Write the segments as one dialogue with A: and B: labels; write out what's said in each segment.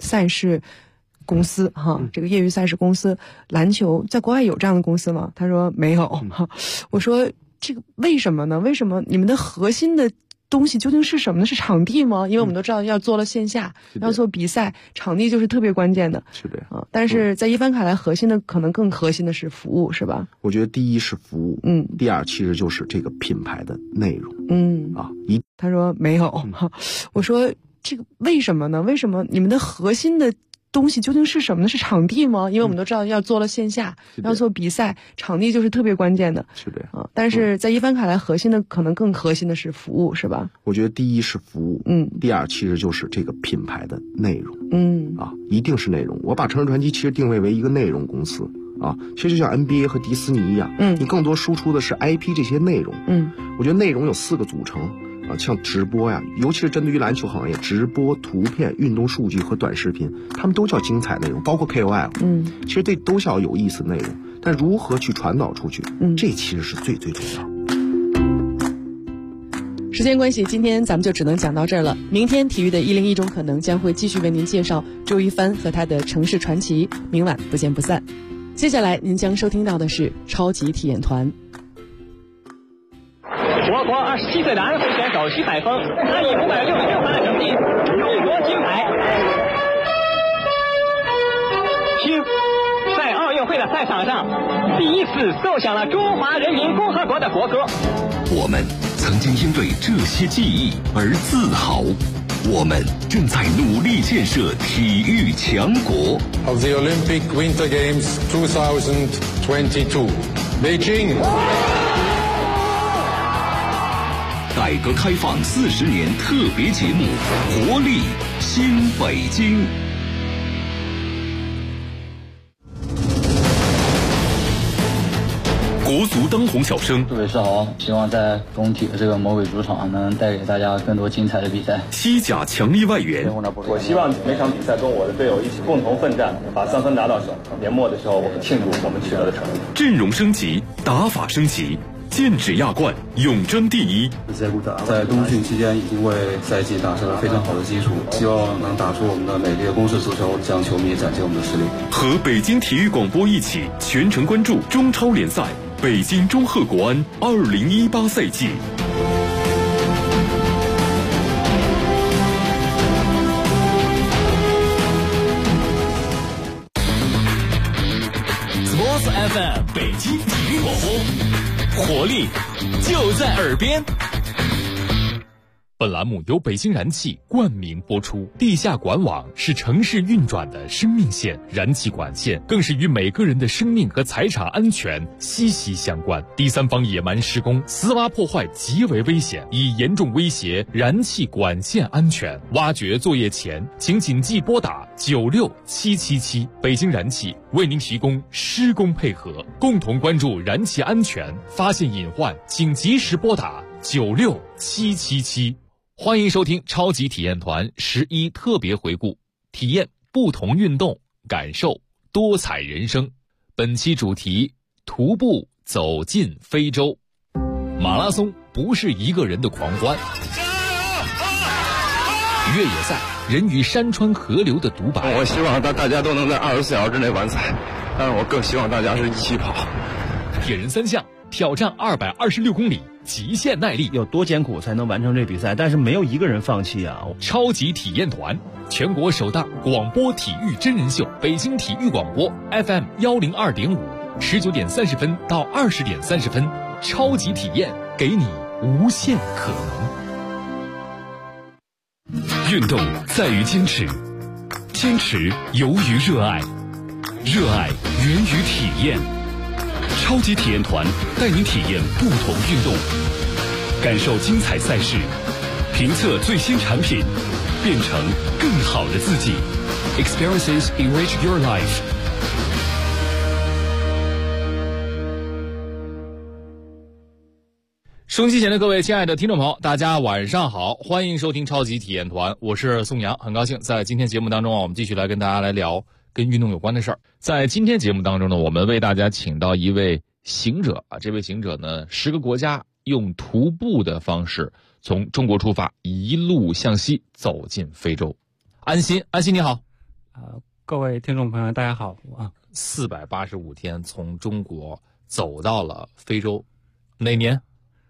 A: 赛事公司哈，这个业余赛事公司，篮球在国外有这样的公司吗？他说没有哈。我说这个为什么呢？为什么你们的核心的东西究竟是什么呢？是场地吗？因为我们都知道要做了线下，要做比赛，场地就是特别关键的。
B: 是的
A: 啊，但是在一帆看来，可能更核心的是服务，是吧？
B: 我觉得第一是服务，第二其实就是这个品牌的内容，
A: 他说没有哈。我说这个为什么呢？为什么你们的核心的东西究竟是什么呢？是场地吗？因为我们都知道要做了线下，要做比赛，场地就是特别关键的。
B: 是的
A: 啊，但是在一帆看来，可能更核心的是服务，是吧？
B: 我觉得第一是服务，第二其实就是这个品牌的内容，一定是内容。我把城市传奇其实定位为一个内容公司啊，其实就像 NBA 和迪士尼一样，你更多输出的是 IP 这些内容，我觉得内容有4个组成。像直播呀，尤其是针对于篮球行业，直播、图片、运动数据和短视频，他们都叫精彩内容，包括 KOL，其实这都是要有意思的内容，但如何去传导出去，这其实是最重要。
A: 时间关系，今天咱们就只能讲到这儿了。明天体育的101种可能将会继续为您介绍周一帆和他的城市传奇，明晚不见不散。接下来您将收听到的是超级体验团。
C: 我国27岁的安徽选手徐海峰，他以566分的成绩勇夺金牌。听，在奥运会的赛场上，第一次奏响了中华人民共和国的国歌。
D: 我们曾经因为这些记忆而自豪，我们正在努力建设体育强国。
E: Of the Olympic Winter Games 2022, Beijing。
D: 改革开放40年特别节目《活力新北京》。国足当红小生，
F: 各位是好，希望在工体的这个魔鬼主场能带给大家更多精彩的比赛。
D: 西甲强力外援，
G: 我希望每场比赛跟我的队友一起共同奋战，把3分拿到手。年末的时候，我们庆祝我们取得的成绩。
D: 阵容升级，打法升级。剑指亚冠，永争第一。
H: 在冬训期间已经为赛季打下了非常好的基础，希望能打出我们的美丽的攻势足球，向球迷展现我们的实力。
D: 和北京体育广播一起全程关注中超联赛北京中赫国安2018赛季。Sports FM 北京体育广播，活力就在耳边。本栏目由北京燃气冠名播出。地下管网是城市运转的生命线，燃气管线更是与每个人的生命和财产安全息息相关。第三方野蛮施工、私挖破坏极为危险，已严重威胁燃气管线安全。挖掘作业前，请谨记拨打96777。北京燃气为您提供施工配合，共同关注燃气安全，发现隐患请及时拨打96777。欢迎收听超级体验团11特别回顾，体验不同运动，感受多彩人生。本期主题：徒步走进非洲。马拉松不是一个人的狂欢，越野赛人与山川河流的独白。
I: 我希望大家都能在24小时之内完赛，但是我更希望大家是一起跑。
D: 铁人3项挑战226公里，极限耐力，
J: 有多艰苦才能完成这比赛？但是没有一个人放弃啊！
D: 超级体验团，全国首档广播体育真人秀，北京体育广播 FM 102.5，19点30分到20点30分，超级体验给你无限可能。运动在于坚持，坚持由于热爱，热爱源于体验。超级体验团带您体验不同运动，感受精彩赛事，评测最新产品，变成更好的自己。Experiences enrich your life。收音机前的各位亲爱的听众朋友，大家晚上好，欢迎收听超级体验团，我是宋阳，很高兴在今天节目当中我们继续来跟大家来聊跟运动有关的事儿。在今天节目当中呢，我们为大家请到一位行者啊，这位行者呢，10个国家用徒步的方式从中国出发，一路向西走进非洲。安心你好。
K: 各位听众朋友大家好啊
D: ！485天从中国走到了非洲，哪年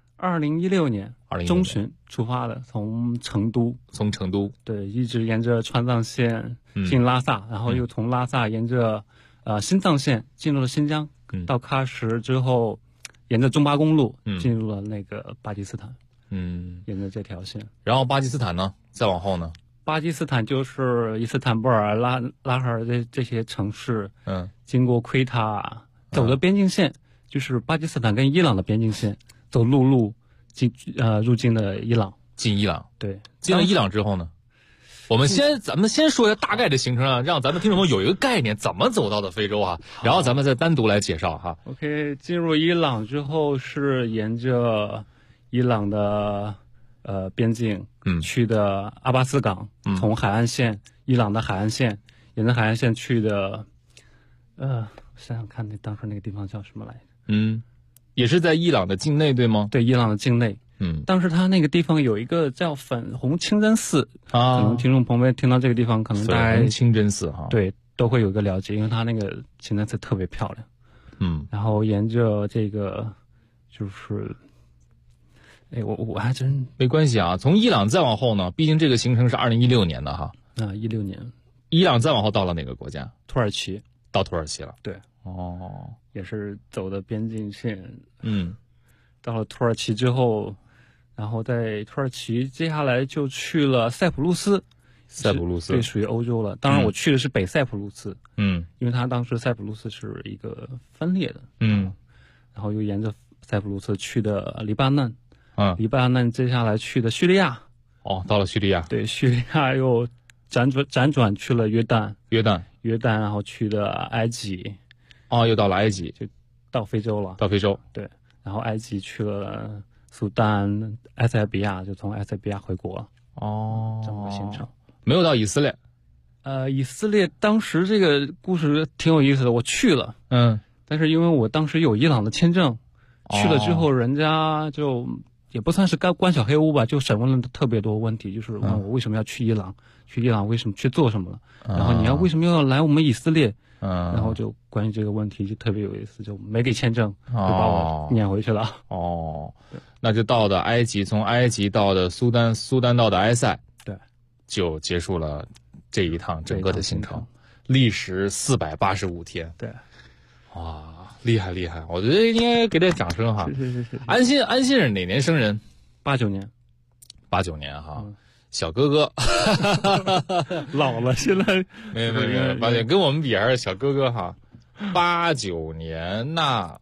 K: ？2016年中旬出发的，从成都，
D: 对，
K: 一直沿着川藏线进拉萨，然后又从拉萨沿着新藏线进入了新疆，到喀什之后，沿着中巴公路进入了那个巴基斯坦，沿着这条线。
D: 然后巴基斯坦呢，再往后呢？
K: 巴基斯坦就是伊斯坦布尔、拉哈尔这些城市，经过奎塔，走的边境线就是巴基斯坦跟伊朗的边境线，走陆路入境的伊朗。
D: 进伊朗，
K: 对，
D: 进了伊朗之后呢？咱们先说一下大概的行程啊，让咱们听众朋友有一个概念，怎么走到的非洲啊？然后咱们再单独来介绍哈。
K: OK， 进入伊朗之后是沿着伊朗的边境去的阿巴斯港，从海岸线伊朗的海岸线沿着海岸线去的，想想看当时那个地方叫什么来着？
D: 也是在伊朗的境内对吗？
K: 对，伊朗的境内。当时他那个地方有一个叫粉红清真寺可能听众朋友们听到这个地方，可能大概
D: 粉红清真寺
K: 对，都会有一个了解，因为他那个清真寺特别漂亮。然后沿着这个就是，我还真
D: 没关系啊。从伊朗再往后呢，毕竟这个行程是2016年的哈。
K: 16年，
D: 伊朗再往后到了哪个国家？
K: 土耳其，
D: 到土耳其了。
K: 对，也是走的边境线。到了土耳其之后。然后在土耳其，接下来就去了塞浦路斯。对，属于欧洲了。当然，我去的是北塞浦路斯。因为它当时塞浦路斯是一个分裂的。然后又沿着塞浦路斯去的黎巴嫩。黎巴嫩接下来去的叙利亚。
D: 到了叙利亚。
K: 对，叙利亚又辗转去了约旦，然后去的埃及。
D: 又到了埃及，
K: 就到非洲了。对，然后埃及去了。苏丹、埃塞比亚，就从埃塞比亚回国了。这么个行程。
D: 没有到以色列。
K: 以色列当时这个故事挺有意思的，我去了。但是因为我当时有伊朗的签证，去了之后人家就也不算是关小黑屋吧，就审问了特别多问题，就是问我为什么要去伊朗，去伊朗为什么去做什么了，然后你为什么要来我们以色列？然后就关于这个问题就特别有意思，就没给签证，就把我撵回去了。
D: 那就到的埃及，从埃及到的苏丹，苏丹到的埃塞，
K: 对，
D: 就结束了这一趟整个的行程，历时485天。
K: 对，
D: 哇，厉害！我觉得应该给点掌声哈。
K: 是。
D: 安心是哪年生人
K: ？89年。
D: 89年哈。小哥哥
K: 老了，现在
D: 没有，89年跟我们比还是小哥哥哈。89年那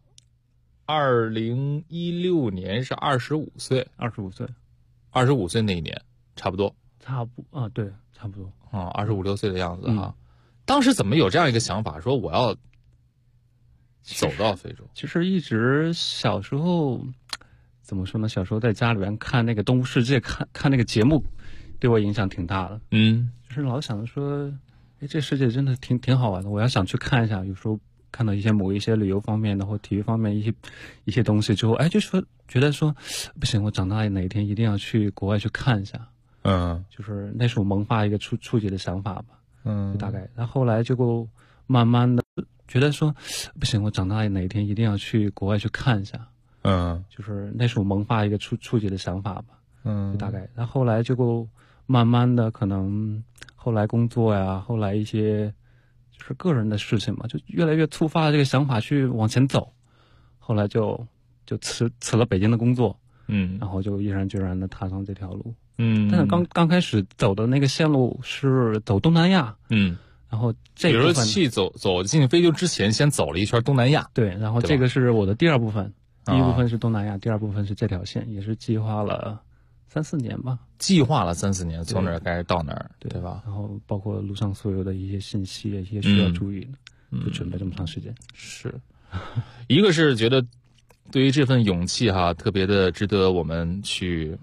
D: 2016年是25岁，25岁那一年差不多，
K: 对，差不多
D: 25、6岁的样子哈。当时怎么有这样一个想法，说我要走到非洲？
K: 其实一直小时候怎么说呢？小时候在家里边看那个《动物世界》，看那个节目。对我影响挺大的，就是老想着说，这世界真的挺好玩的，我要想去看一下。有时候看到某一些旅游方面的或体育方面一些东西之后，就说觉得说不行，我长大哪一天一定要去国外去看一下。就是那是我萌发一个初级的想法吧。就大概，然后后来就慢慢的觉得说不行，我长大哪一天一定要去国外去看一下。就是那是我萌发一个初级的想法吧。就大概，然后后来就慢慢的，可能后来工作呀，后来一些就是个人的事情嘛，就越来越触发了这个想法去往前走。后来就辞了北京的工作，然后就毅然决然的踏上这条路。但是刚开始走的那个线路是走东南亚，然后这个部分
D: 比如说走进非洲之前，先走了一圈东南亚，
K: 对，然后这个是我的第二部分，第一部分是东南亚，第二部分是这条线，也是计划了3-4年吧，
D: 计划了3-4年，从哪儿开始到哪儿，对吧？
K: 然后包括路上所有的一些信息，一些需要注意的，就准备这么长时间。
D: 是，一个是觉得对于这份勇气哈，特别的值得我们去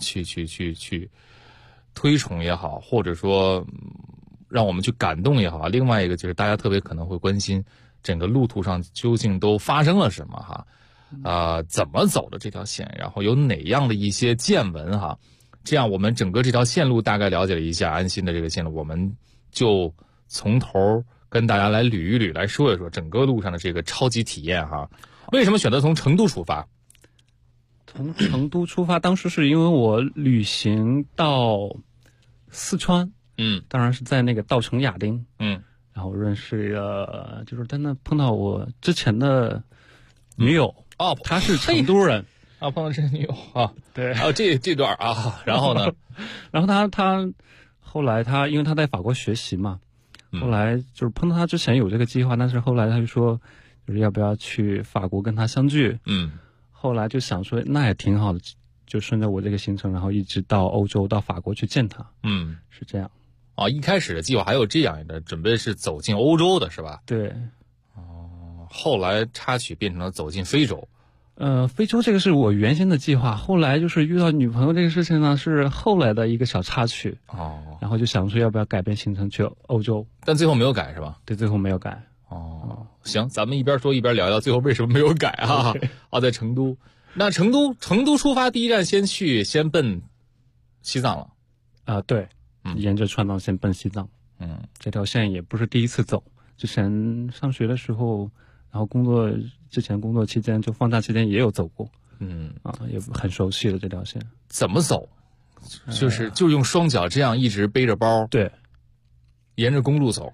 D: 推崇也好，或者说让我们去感动也好。另外一个就是大家特别可能会关心整个路途上究竟都发生了什么哈。怎么走的这条线，然后有哪样的一些见闻哈，这样我们整个这条线路大概了解了一下安心的这个线路，我们就从头跟大家来捋一捋，来说一说整个路上的这个超级体验哈。为什么选择从成都出发？
K: 从成都出发，当时是因为我旅行到四川，当然是在那个稻城亚丁，然后认识了，就是在那碰到我之前的女友，她是成都人，
D: 碰到这女友啊，
K: 对，
D: 这段啊，然后呢，
K: 然后她后来因为她在法国学习嘛，后来就是碰到她之前有这个计划，但是后来她就说，就是要不要去法国跟她相聚，后来就想说那也挺好的，就顺着我这个行程，然后一直到欧洲到法国去见她，是这样。
D: 一开始的计划还有这样的准备是走进欧洲的是吧？
K: 对。
D: 后来插曲变成了走进非洲。
K: 非洲这个是我原先的计划，后来就是遇到女朋友这个事情呢，是后来的一个小插曲。然后就想说要不要改变行程去欧洲，
D: 但最后没有改是吧？
K: 对，最后没有改。
D: 行，咱们一边说一边聊聊最后为什么没有改啊？在成都。那成都出发第一站先奔西藏了。对。沿着川藏线奔西藏，这条线也不是第一次走，之前上学的时候，然后工作期间就放假期间也有走过，也很熟悉的这条线。怎么走？就用双脚这样一直背着包，对，沿着公路走，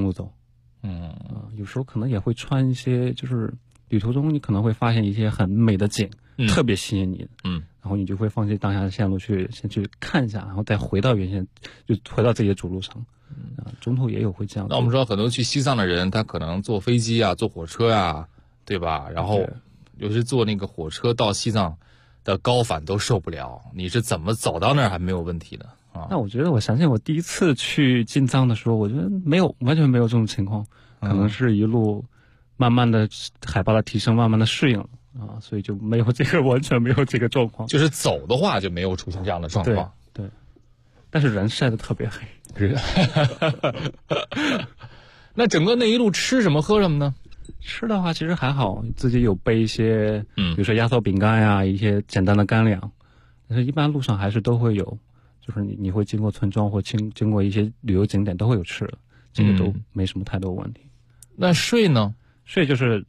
D: 有时候可能也会穿一些，就是旅途中你可能会发现一些很美的景，特别吸引你，然后你就会放弃当下的线路先去看一下，然后再回到原先，就回到自己的主路上。中途也有会这样。那我们说很多去西藏的人，他可能坐飞机啊，坐火车啊，对吧？然后尤其坐那个火车到西藏的高反都受不了。你是怎么走到那儿还没有问题的啊？那我觉得，我想起我第一次去进藏的时候，我觉得完全没有这种情况，可能是一路慢慢的海拔的提升，慢慢的适应。所以就没有完全没有这个状况。就是走的话就没有出现这样的状况。对，但是人晒得特别黑。那整个那一路吃什么喝什么呢？吃的话其实还好，自己有备一些，比如说压缩饼干呀，一些简单的干粮。但是一般路上还是都会有，就是你会经过村庄或经过一些旅游景点都会有吃的，这个都没什么太多问题。那睡呢？睡就是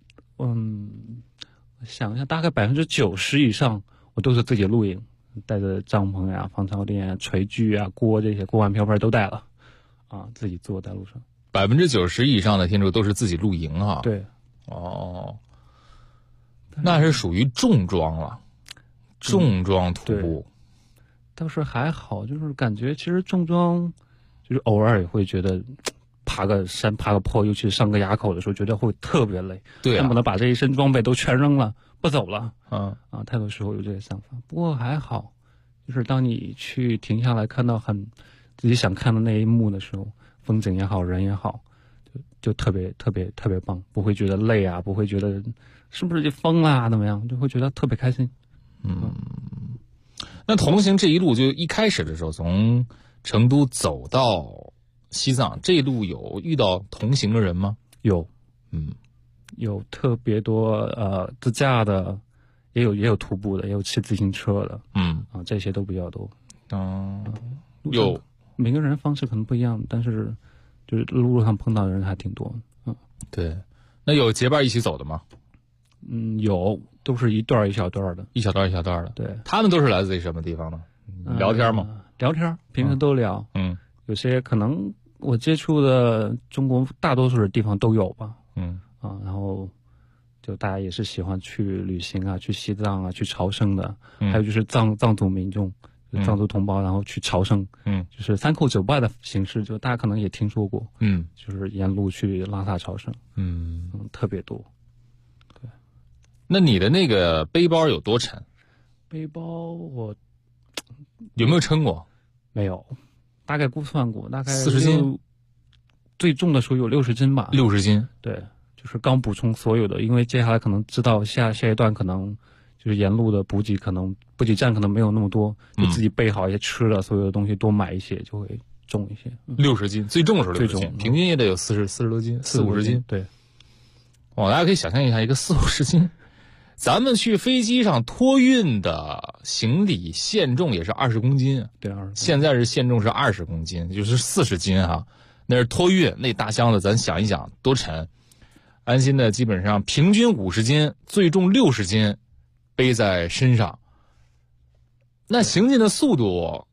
D: 想一下，大概90%以上我都是自己露营，带着帐篷呀、防潮垫、炊具啊、锅这些锅碗瓢盆都带了，自己做在路上。90%以上的天柱都是自己露营啊？对。那是属于重装了，重装徒步。倒是还好，就是感觉其实重装，就是偶尔也会觉得。爬个山爬个坡，尤其是上个垭口的时候，觉得会特别累。对，恨不得把这一身装备都全扔了，不走了。太多时候有这个想法。不过还好，就是当你去停下来看到自己想看的那一幕的时候，风景也好，人也好，就特别特别特别棒，不会觉得累啊，不会觉得是不是就疯啦怎么样，就会觉得特别开心。那同行这一路就一开始的时候，从成都走到西藏这一路有遇到同行的人吗？有，有特别多自驾的，也有徒步的，也有骑自行车的，这些都比较多。有每个人方式可能不一样，但是就是路上碰到的人还挺多。对。那有结伴一起走的吗？有，都是一段一小段的，一小段的。对，他们都是来自于什么地方呢？聊天吗？聊天，平时都聊。有些可能。我接触的中国大多数的地方都有吧，然后就大家也是喜欢去旅行啊，去西藏啊，去朝圣的，还有就是藏族民众，藏族同胞，然后去朝圣，就是三叩九拜的形式，就大家可能也听说过，就是沿路去拉萨朝圣，特别多。对，那你的那个背包有多沉？背包我有没有称过？没有。大概估算过，大概40斤，最重的时候有60斤吧。60斤，对，就是刚补充所有的，因为接下来可能知道下一段可能就是沿路的补给站可能没有那么多，就自己备好一些吃的，所有的东西多买一些就会重一些。60斤，最重的时候60斤，平均也得有40多斤，40-50斤。对，大家可以想象一下，一个40-50斤。咱们去飞机上托运的行李限重也是20公斤，对，20。现在是限重是20公斤，就是40斤哈。
L: 那是托运，那大箱子咱想一想多沉。安心的基本上平均50斤，最重60斤，背在身上。那行进的速度，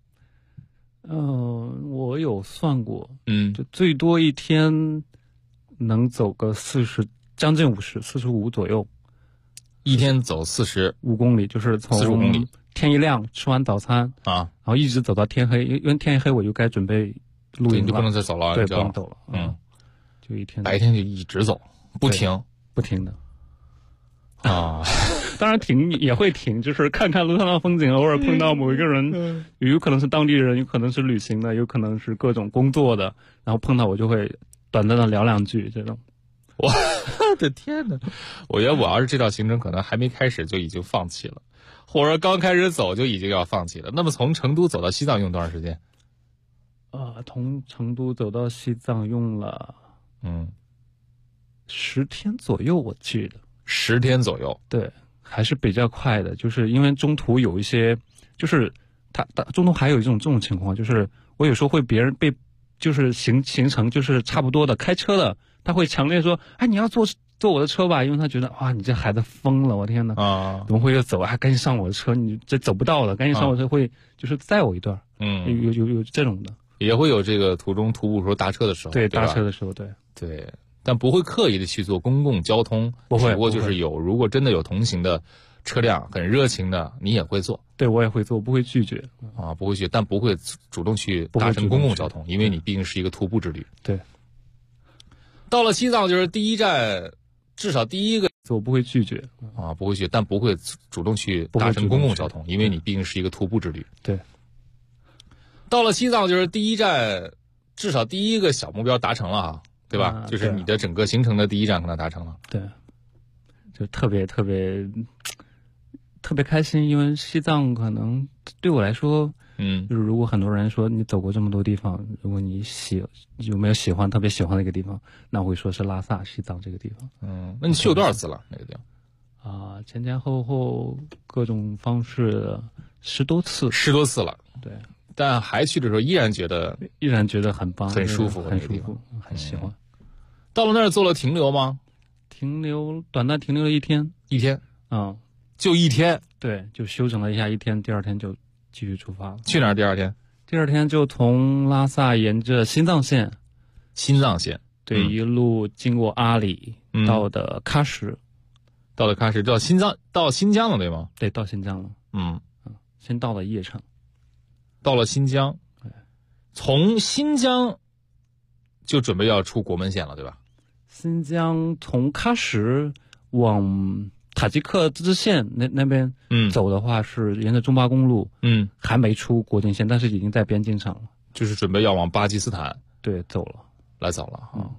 K: 我有算过，就最多一天能走个40，将近50， 45左右。
L: 一天走45
K: 公里，就是从
L: 45公里，
K: 天一亮吃完早餐
L: 啊，
K: 然后一直走到天黑，因为天一黑我就该准备露营了，
L: 你就不能再走了，
K: 对，不能走了，就一天
L: 白天就一直走，不停
K: 的啊。当然停也会停，就是看看路上的风景，偶尔碰到某一个人，有可能是当地人，有可能是旅行的，有可能是各种工作的，然后碰到我就会短暂的聊两句这种。
L: 我的天哪！我觉得我要是这条行程可能还没开始就已经放弃了，或者刚开始走就已经要放弃了。那么从成都走到西藏用多长时间？
K: 从成都走到西藏用了10天左右，我记得
L: 10天左右。
K: 对，还是比较快的，就是因为中途有一些，就是它中途还有一种这种情况，就是我有时候会别人被就是行程就是差不多的开车的。他会强烈说：“哎，你要坐我的车吧，因为他觉得哇，你这孩子疯了，我天哪，怎么会又走啊？赶紧上我的车，你这走不到了，赶紧上我的车，会就是载我一段。有这种的，
L: 也会有这个途中徒步时候搭车的时候，
K: 对，搭车的时候，
L: 对，但不会刻意的去做公共交通，
K: 不会。
L: 不过就是如果真的有同行的车辆很热情的，你也会坐。
K: 对，我也会坐，不会拒绝
L: 啊，不会拒绝，但不会主动去搭乘公共交通，因为你毕竟是一个徒步之旅。
K: 对。
L: 到了西藏就是第一站，至少第一个
K: 我不会拒绝
L: 啊，不会拒绝，但不会主动去搭乘公共交通，因为你毕竟是一个徒步之旅。
K: 对。
L: 到了西藏就是第一站，至少第一个小目标达成了哈，对吧？就是你的整个行程的第一站可能达成了。
K: 对。就特别开心，因为西藏可能对我来说。就是如果很多人说你走过这么多地方，如果你有没有特别喜欢的一个地方，那我会说是拉萨西藏这个地方。
L: 那你去过多少次了那个地
K: 方？前后各种方式10多次
L: 了。
K: 对，
L: 但还去的时候依然觉得
K: 很棒，
L: 很舒服，
K: 很舒服，很喜欢。
L: 到了那儿做了停留吗？
K: 短暂停留了一天，
L: 就一天。
K: 对，就休整了一下一天，第二天就继续出发了。
L: 去哪儿？第二
K: 天就从拉萨沿着新藏线，对，一路经过阿里，到的喀什，
L: 到新疆了，对吗？
K: 对，到新疆了。先到了叶城，
L: 到了新疆，从新疆就准备要出国门线了，对吧？
K: 新疆从喀什往塔吉克自治县那边走的话，是沿着中巴公路，还没出国境线，但是已经在边境上了，
L: 就是准备要往巴基斯坦
K: 走了
L: 哈。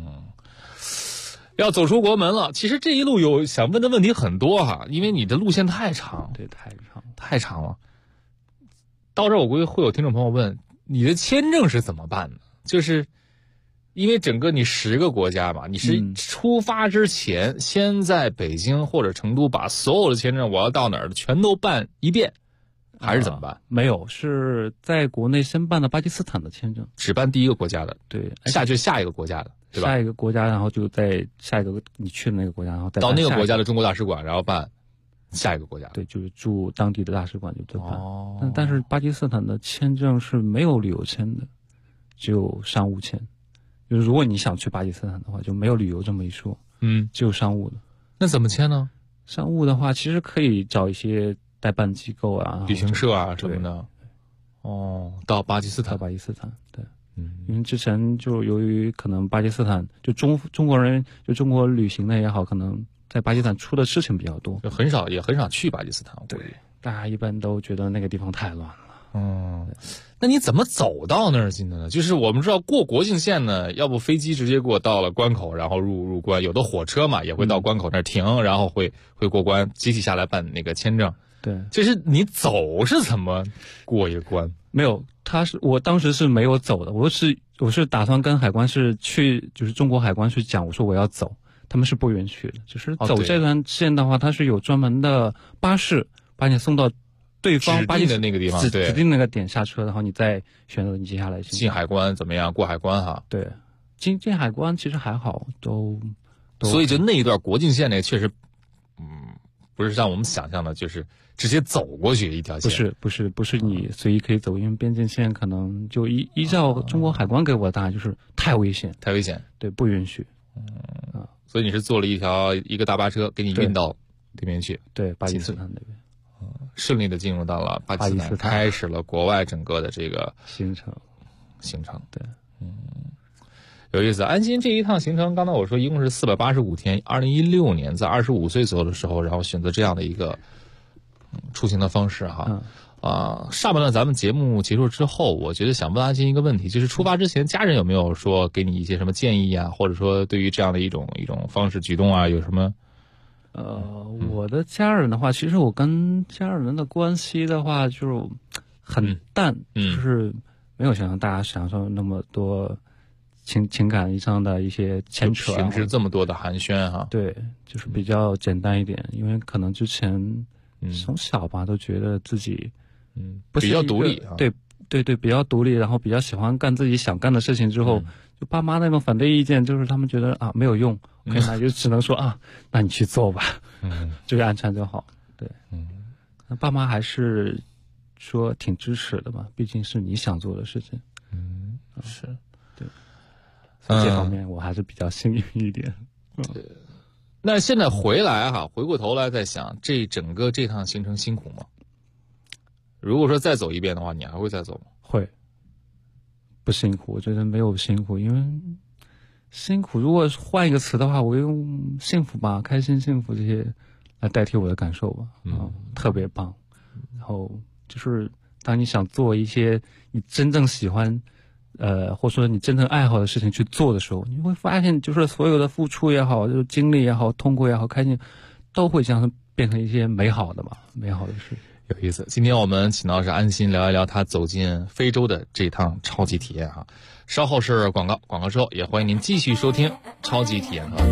L: 要走出国门了。其实这一路有想问的问题很多哈，因为你的路线太长，
K: 对，
L: 太长了。到这儿我估计会有听众朋友问，你的签证是怎么办的？就是因为整个你10个国家嘛，你是出发之前先在北京或者成都把所有的签证我要到哪儿全都办一遍，还是怎么办？
K: 没有，是在国内先办的巴基斯坦的签证，
L: 只办第一个国家的，
K: 对，
L: 下一个国家的，对吧？
K: 下一个国家，然后就在下一个你去的那个国家，然后再
L: 到那个国家的中国大使馆，然后办下一个国家，
K: 对，就是驻当地的大使馆就对办。但是巴基斯坦的签证是没有旅游签的，只有商务签。就是如果你想去巴基斯坦的话，就没有旅游这么一说，只有商务的。
L: 那怎么签呢？
K: 商务的话，其实可以找一些代办机构啊、
L: 旅行社啊什么的。到巴基斯坦，
K: 对，因为之前就由于可能巴基斯坦就中国人就中国旅行的也好，可能在巴基斯坦出的事情比较多，
L: 就也很少去巴基斯坦。
K: 对，大家一般都觉得那个地方太乱了。
L: 那你怎么走到那儿去的呢？就是我们知道过国境线呢，要不飞机直接到了关口，然后入关，有的火车嘛也会到关口那儿停，然后会过关，集体下来办那个签证。
K: 对，
L: 就是你走是怎么过一关？
K: 没有，我当时是没有走的，我是打算跟海关就是中国海关去讲，我说我要走，他们是不允许的。就是走这段线的话，它是有专门的巴士把你送到对方把你
L: 的那个地方
K: 指定那个点下车，然后你再选择你接下来
L: 进海关怎么样，过海关哈。
K: 对，进海关其实还好，都
L: 所以就那一段国境线那确实，不是像我们想象的，就是直接走过去一条线。
K: 不是你随意可以走，因为边境线可能就依照中国海关给我的答案就是太危险，对，不允许。
L: 所以你是坐了一个大巴车给你运到那边去，
K: 对，巴基斯坦那边。
L: 顺利的进入到了巴基斯坦，开始了国外整个的这个
K: 行程。
L: 对，有意思。安心这一趟行程，刚才我说一共是485天。2016年在25岁左右的时候，然后选择这样的一个出行的方式哈。上半段咱们节目结束之后，我觉得想问安心一个问题，就是出发之前，家人有没有说给你一些什么建议啊，或者说对于这样的一种方式举动啊，有什么？
K: 我的家人的话，其实我跟家人的关系的话，就是很淡，就是没有像大家想象那么多情感上的一些牵扯，
L: 平时这么多的寒暄哈。
K: 对，就是比较简单一点，因为可能之前从小吧都觉得自己
L: 比较独立，
K: 对，比较独立，然后比较喜欢干自己想干的事情之后，就爸妈那种反对意见，就是他们觉得没有用。那就只能说那你去做吧，这个安全就好。对，那爸妈还是说挺支持的嘛，毕竟是你想做的事情。
L: 是，
K: 对，这方面我还是比较幸运一点。
L: 对，那现在回过头来再想，这趟行程辛苦吗？如果说再走一遍的话，你还会再走吗？
K: 会，不辛苦，我觉得没有辛苦，因为。辛苦，如果换一个词的话，我用幸福吧，开心、幸福这些来代替我的感受吧。特别棒。然后就是当你想做一些你真正喜欢，或者说你真正爱好的事情去做的时候，你会发现，就是所有的付出也好，就是经历也好，痛苦也好，开心，都会这样变成一些美好的事。
L: 有意思。今天我们请到是安心聊一聊他走进非洲的这趟超级体验哈。稍后是广告之后，也欢迎您继续收听超级体验课。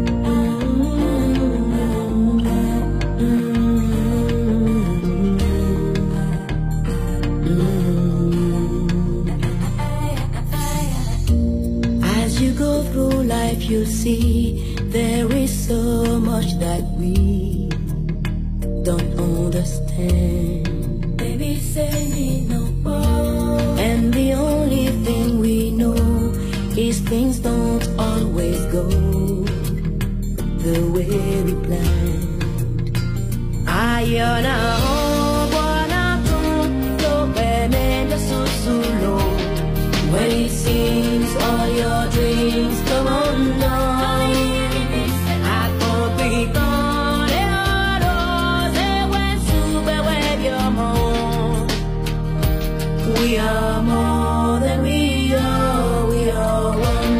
M: As you go through life, you see there is so much that we don't understand. Baby, say me no more. And the only thing we know is things don't always go the way we planned. Ayana wana to bemenda susulo. When it seems all your dreams come undone, I could be gone. We are more than we are one.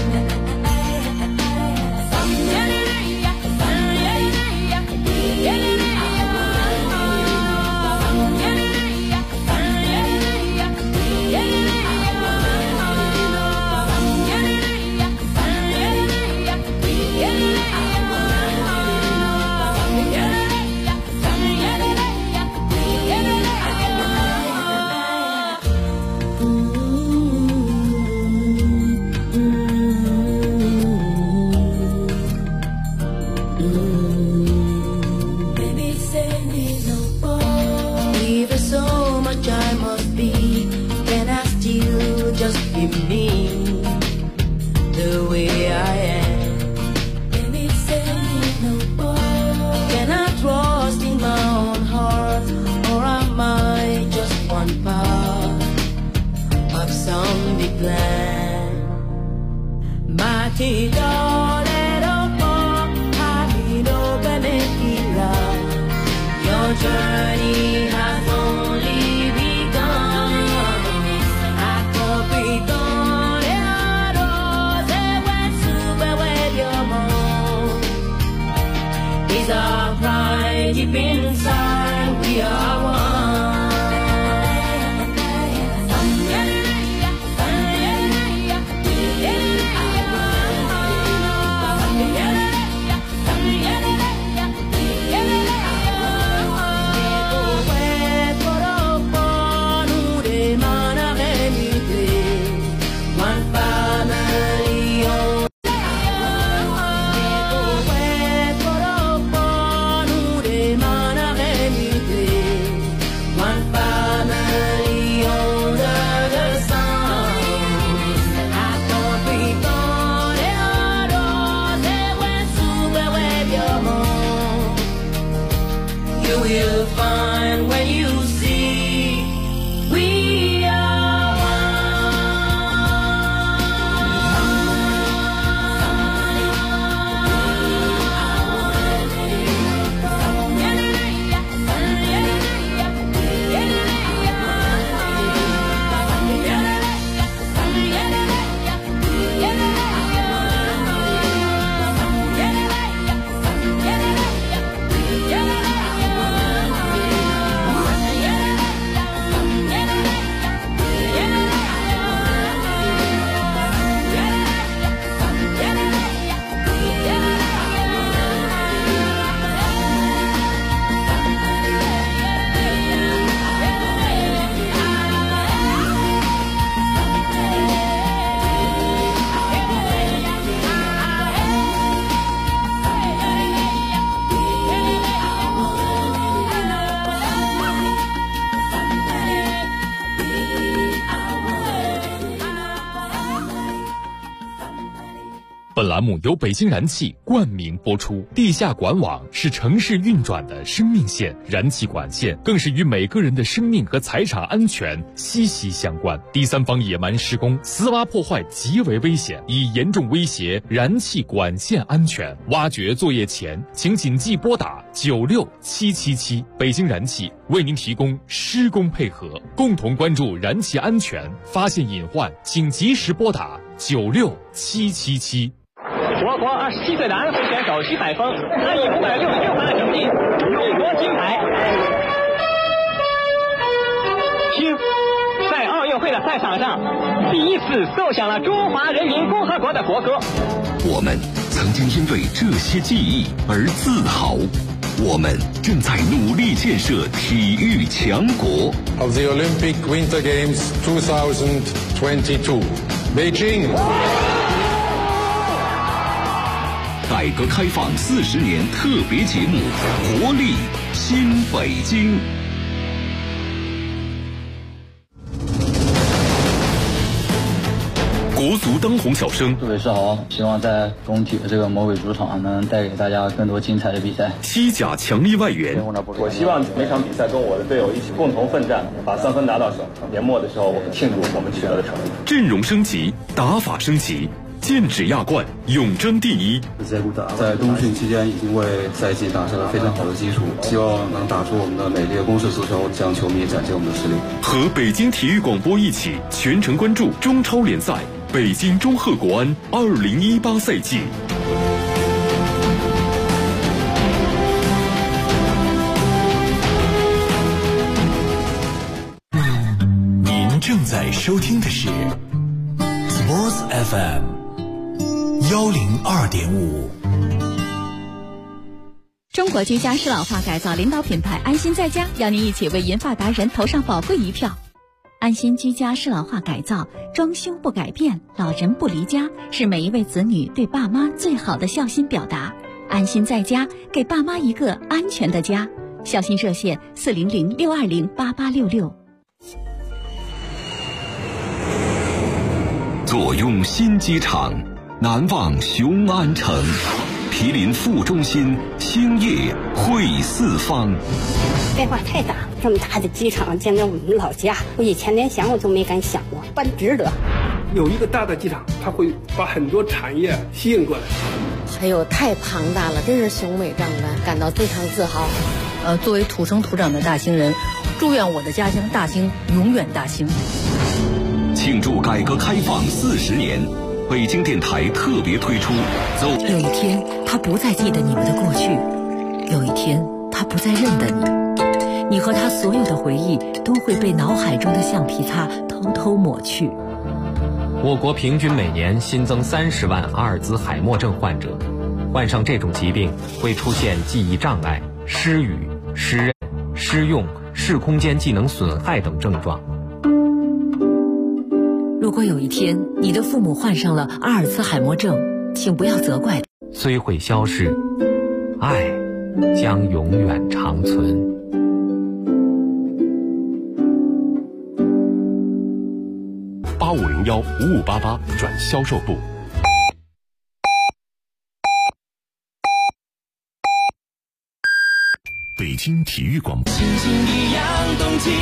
M: Your journey has only begun. I could be gone at all. They went super with your mom. Is our pride deep inside? We are one.
D: 本栏目由北京燃气冠名播出。地下管网是城市运转的生命线，燃气管线更是与每个人的生命和财产安全息息相关。第三方野蛮施工、私挖破坏极为危险，已严重威胁燃气管线安全。挖掘作业前，请谨记拨打96777。北京燃气为您提供施工配合，共同关注燃气安全，发现隐患请及时拨打96777。
C: 我国27岁的安徽选手徐海峰，他以566分的成绩勇夺金牌。听，在奥运会的赛场上，第一次奏响了中华人民共和国的国歌。
N: 我们曾经因为这些记忆而自豪，我们正在努力建设体育强国。
E: Of the Olympic Winter Games 2022, Beijing。
N: 改革开放40年特别节目，活力新北京。国足当红小生，
F: 杜伟世豪，希望在工体的这个魔鬼主场能带给大家更多精彩的比赛。
N: 西甲强力外援，
G: 我希望每场比赛跟我的队友一起共同奋战，把3分拿到手。年末的时候，我们庆祝我们取得的成绩。
N: 阵容升级，打法升级。剑指亚冠，永争第一。
H: 在冬训期间已经为赛季打下了非常好的基础，希望能打出我们的美丽的攻势足球，向球迷展现我们的实力。
N: 和北京体育广播一起全程关注中超联赛北京中赫国安2018赛季。
O: 您正在收听的是 Sports FM102.5。
P: 中国居家适老化改造领导品牌安心在家，邀您一起为银发达人投上宝贵一票。安心居家适老化改造，装修不改变，老人不离家，是每一位子女对爸妈最好的孝心表达。安心在家，给爸妈一个安全的家。孝心热线400-620-8866。
N: 坐拥新机场，难忘雄安城。毗邻副中心，兴业汇四方。
Q: 变化太大，这么大的机场，简直我们老家，我以前连想我都没敢想过，办值得。
R: 有一个大的机场，它会把很多产业吸引过来。
S: 哎呦，太庞大了，真是雄伟壮观，感到非常自豪。
T: 作为土生土长的大兴人，祝愿我的家乡大兴永远大兴。
N: 庆祝改革开放40年。北京电台特别推出
T: 有一天他不再记得你们的过去，有一天他不再认得你，你和他所有的回忆都会被脑海中的橡皮擦偷偷抹去。
U: 我国平均每年新增30万阿尔兹海默症患者，患上这种疾病会出现记忆障碍、失语、失认、失用、视空间技能损害等症状。
T: 如果有一天你的父母患上了阿尔兹海默症，请不要责怪。
U: 虽会消失，爱将永远长存。
N: 8501-5588转销售部。北京体育广播。
M: 轻轻地扬动起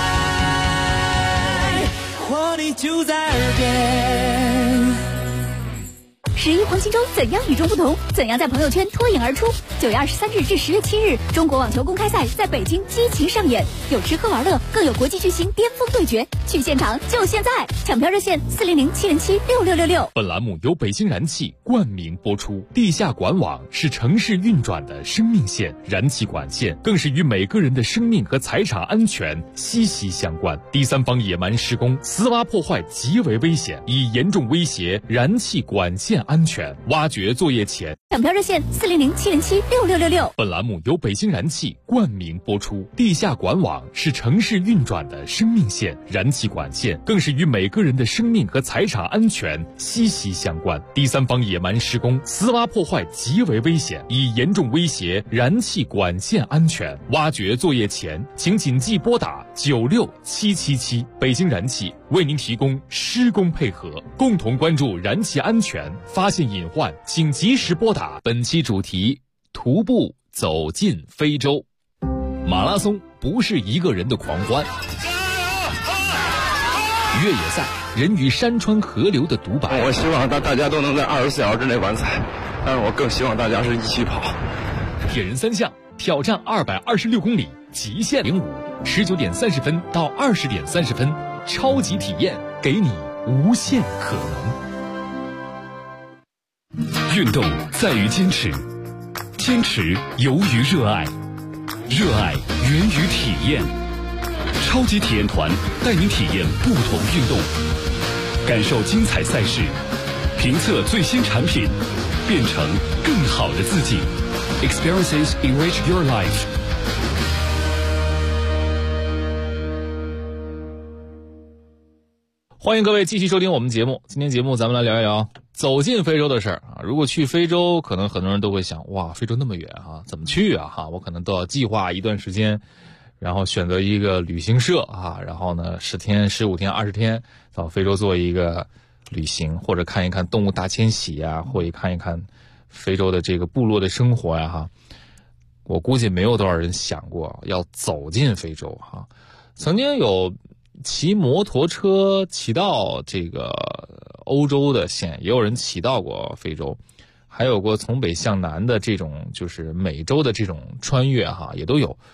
M: 来，活力就在耳边。
P: 11黄金周怎样与众不同？怎样在朋友圈脱颖而出？9月23日至10月7日，中国网球公开赛在北京激情上演，有吃喝玩乐，更有国际巨星巅峰对决。去现场就现在！抢票热线400-707-6666。
D: 本栏目由北京燃气冠名播出。地下管网是城市运转的生命线，燃气管线更是与每个人的生命和财产安全息息相关。第三方野蛮施工、私挖破坏极为危险，已严重威胁燃气管线安全。挖掘作业前，
P: 抢票热线400-707-6666。
D: 本栏目由北京燃气冠名播出。地下管网是城市运转的生命线，燃气管线更是与每个人的生命和财产安全息息相关。第三方野蛮施工、私挖破坏极为危险，已严重威胁燃气管线安全。挖掘作业前，请谨记拨打96777。北京燃气为您提供施工配合，共同关注燃气安全， 发现隐患，请及时拨打。本期主题：徒步走进非洲。马拉松不是一个人的狂欢，越野赛人与山川河流的独白。
I: 我希望大家都能在24小时之内完赛，但是我更希望大家是一起跑。
D: 铁人三项挑战226公里，极限05，19点30分到20点30分，超级体验，给你无限可能。
N: 运动在于坚持，坚持由于热爱，热爱源于体验。超级体验团带您体验不同运动，感受精彩赛事，评测最新产品，变成更好的自己。Experiences enrich your life。
L: 欢迎各位继续收听我们节目。今天节目咱们来聊一聊走进非洲的事儿啊。如果去非洲，可能很多人都会想，哇，非洲那么远啊，怎么去啊？哈，我可能都要计划一段时间，然后选择一个旅行社啊，然后呢10天、15天、20天到非洲做一个旅行，或者看一看动物大迁徙啊，或者看一看非洲的这个部落的生活呀，哈。我估计没有多少人想过要走进非洲哈。曾经有骑摩托车骑到这个欧洲的线，也有人骑到过非洲，还有过从北向南的这种就是美洲的这种穿越哈，也都有。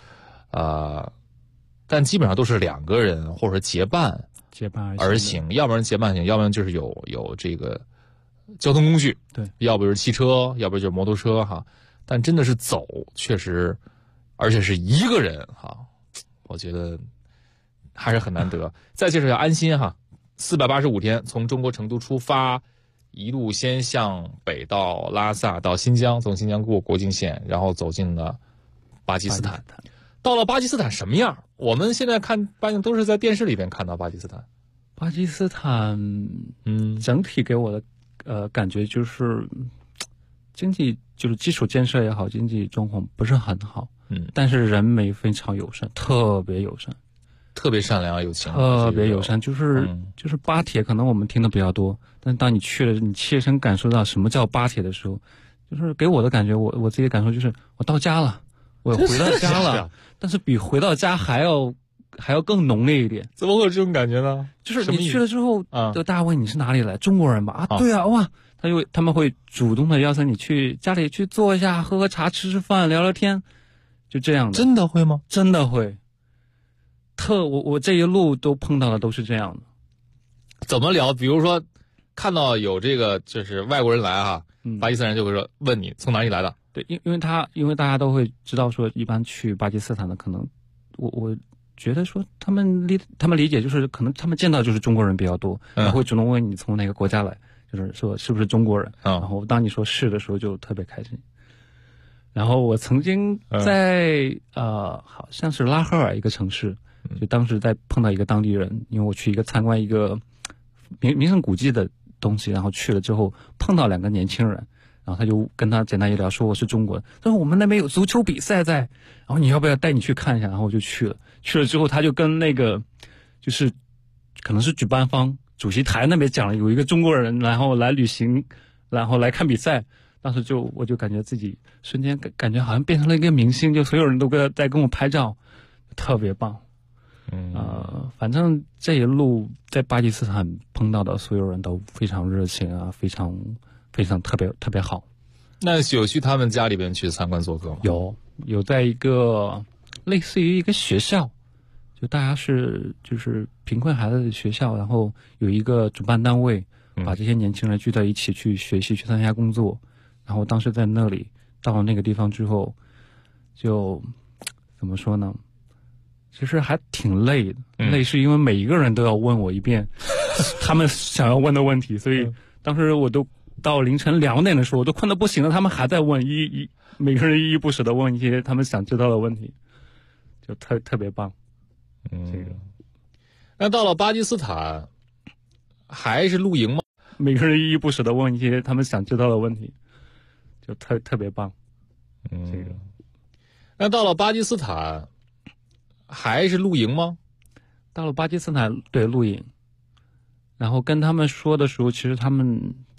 L: 但基本上都是2个人或者结伴而行，要不然结伴行，要不然就是有这个交通工具，
K: 对，
L: 要不就是汽车，要不就是摩托车哈。但真的是走，确实，而且是一个人哈，我觉得还是很难得。再介绍一下安心哈，485天从中国成都出发，一路先向北到拉萨到新疆，从新疆过国境线，然后走进了巴基斯坦。到了巴基斯坦什么样？我们现在看巴基斯坦都是在电视里边看到巴基斯坦。
K: 巴基斯坦，整体给我的感觉就是经济就是基础建设也好，经济状况不是很好，但是人民非常友善，特别友善，
L: 特别善良有情，
K: 特别友善。就是巴铁可能我们听的比较多，但当你去了，你切身感受到什么叫巴铁的时候，就是给我的感觉，我自己的感受就是我到家了，我回到家了，但是比回到家还要更浓烈一点。
L: 怎么会有这种感觉呢？
K: 就是你去了之后，就大家问你是哪里来，中国人吧？啊，对啊，哇，他们会主动的邀请你去家里去坐一下，喝喝茶，吃吃饭，聊聊天，就这样的。
L: 真的会吗？
K: 真的会。我这一路都碰到的都是这样的。
L: 怎么聊？比如说看到有这个就是外国人来哈，巴基斯坦人就会说问你从哪里来的。
K: 对，因为大家都会知道说，一般去巴基斯坦的可能，我觉得说他们理解就是可能他们见到就是中国人比较多，然后会主动问你从哪个国家来，就是说是不是中国人，然后当你说是的时候就特别开心。然后我曾经在好像是拉合尔一个城市，就当时在碰到一个当地人，因为我去一个参观一个名胜古迹的东西，然后去了之后碰到2个年轻人，然后他就跟他简单一聊，说我是中国人，他说我们那边有足球比赛在，然后你要不要带你去看一下？然后我就去了之后他就跟那个就是可能是举办方主席台那边讲了有一个中国人然后来旅行，然后来看比赛，当时我就感觉自己瞬间感觉好像变成了一个明星，就所有人都在跟我拍照，特别棒。反正这一路在巴基斯坦碰到的所有人都非常热情啊，非常非常特别好。
L: 那有去他们家里边去参观做客吗？
K: 有在一个类似于一个学校，就大家就是贫困孩子的学校，然后有一个主办单位把这些年轻人聚在一起去学习，去参加工作。然后当时在那里到了那个地方之后，就怎么说呢？其实还挺累的，累是因为每一个人都要问我一遍他们想要问的问题，所以当时我都到凌晨2点的时候，我都困得不行了，他们还在问，每个人依依不舍的问一些他们想知道的问题，就特别棒。这个。
L: 那到了巴基斯坦，还是露营吗？
K: 每个人依依不舍的问一些他们想知道的问题，就特别棒。这个。
L: 那到了巴基斯坦，还是露营吗？
K: 到了巴基斯坦，对，露营。然后跟他们说的时候，其实他们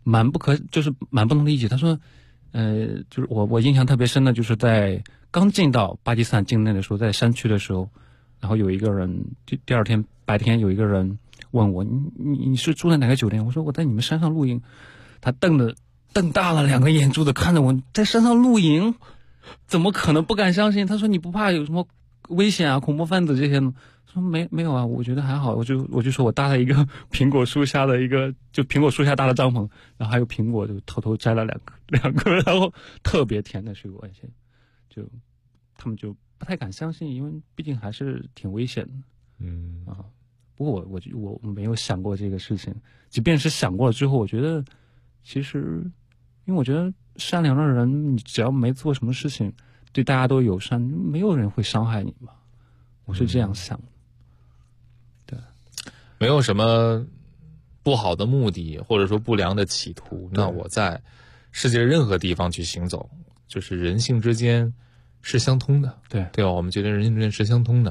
K: 蛮不能理解。他说，就是我印象特别深的，就是在刚进到巴基斯坦境内的时候，在山区的时候，然后有一个人，第二天白天有一个人问我，你是住在哪个酒店？我说我在你们山上露营。他瞪大了2个眼珠子看着我，在山上露营，怎么可能不敢相信？他说你不怕有什么危险啊，恐怖分子这些呢？说没有啊，我觉得还好。我就说我搭了一个苹果树下的就苹果树下搭的帐篷，然后还有苹果，就偷偷摘了两个，然后特别甜的水果，而且就他们就不太敢相信，因为毕竟还是挺危险的。不过我没有想过这个事情，即便是想过了之后，我觉得其实，因为我觉得善良的人，你只要没做什么事情，对大家都友善，没有人会伤害你嘛。我是这样想的。对，
L: 没有什么不好的目的，或者说不良的企图，那我在世界任何地方去行走，就是人性之间是相通的。对吧？我们觉得人性之间是相通的。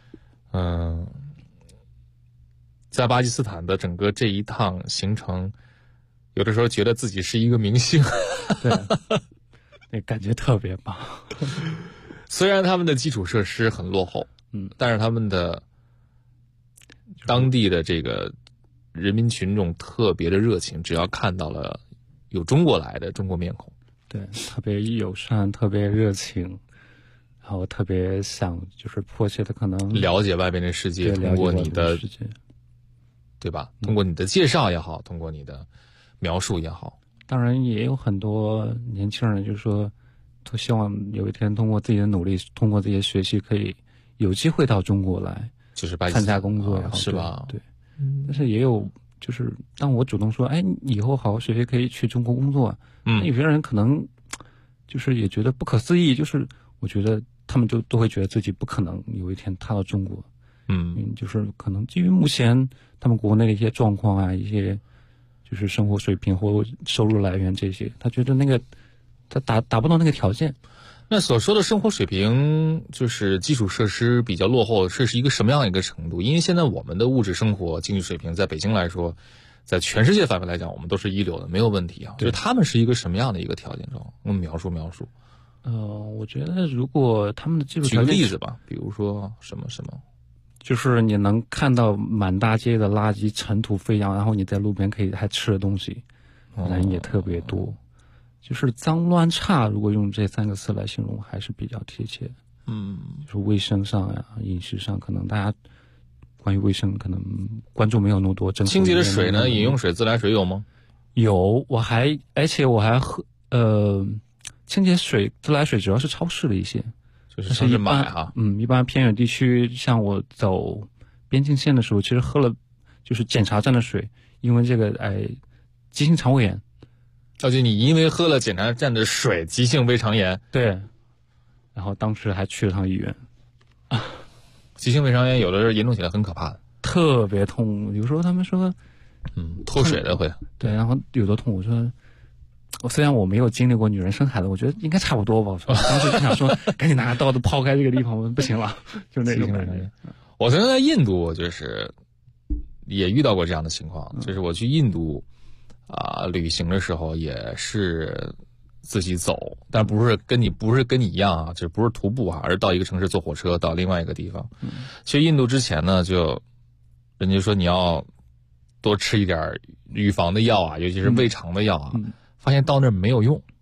L: 在巴基斯坦的整个这一趟行程，有的时候觉得自己是一个明星。
K: 对，那感觉特别棒。
L: 虽然他们的基础设施很落后，但是他们的当地的这个人民群众特别的热情，只要看到了有中国来的中国面孔，
K: 对，特别友善，特别热情，然后特别想就是迫切的可能
L: 了解外边的世界，通过你的世界，对吧？通过你的介绍也好，通过你的描述也好。
K: 当然也有很多年轻人就是说都希望有一天通过自己的努力，通过自己的学习可以有机会到中国来，
L: 就是
K: 参加工作也好，
L: 是吧？
K: 对。但是也有就是当我主动说以后好好学习可以去中国工作，有些人可能就是也觉得不可思议，就是我觉得他们都会觉得自己不可能有一天踏到中国。就是可能基于目前他们国内的一些状况啊，一些就是生活水平或收入来源这些，他觉得那个他达不到那个条件。
L: 那所说的生活水平就是基础设施比较落后，是一个什么样一个程度？因为现在我们的物质生活经济水平在北京来说，在全世界范围来讲，我们都是一流的，没有问题啊。就是他们是一个什么样的一个条件中？我们描述。
K: 我觉得如果他们的基础条件，
L: 举个例子吧，比如说什么，
K: 就是你能看到满大街的垃圾尘土飞扬，然后你在路边可以还吃的东西，人也特别多。就是脏乱差，如果用这3个字来形容，还是比较贴切的。就是卫生上呀、饮食上，可能大家关于卫生可能关注没有那么多。
L: 清洁的水呢？饮用水、自来水有吗？
K: 有，而且我还喝清洁水、自来水主要是超市的一些，
L: 就是上市买哈。
K: 一般偏远地区，像我走边境线的时候，其实喝了就是检查站的水，因为这个急性肠胃炎。
L: 就你因为喝了检查站的水，急性胃肠炎。
K: 对，然后当时还去了趟医院。
L: 急性胃肠炎有的时候严重起来很可怕的，
K: 特别痛。有时候他们说，
L: 脱水的会。
K: 对，然后有的痛。我说，虽然我没有经历过女人生孩子，我觉得应该差不多吧。我说当时就想说，赶紧拿刀子抛开这个地方，我说不行了，就那种感觉。
L: 我曾经在印度就是也遇到过这样的情况，就是我去印度旅行的时候也是自己走，但不是跟你一样啊，就不是徒步啊，而是到一个城市坐火车到另外一个地方。去印度之前呢，就人家说你要多吃一点预防的药啊，尤其是胃肠的药啊。发现到那儿没有用，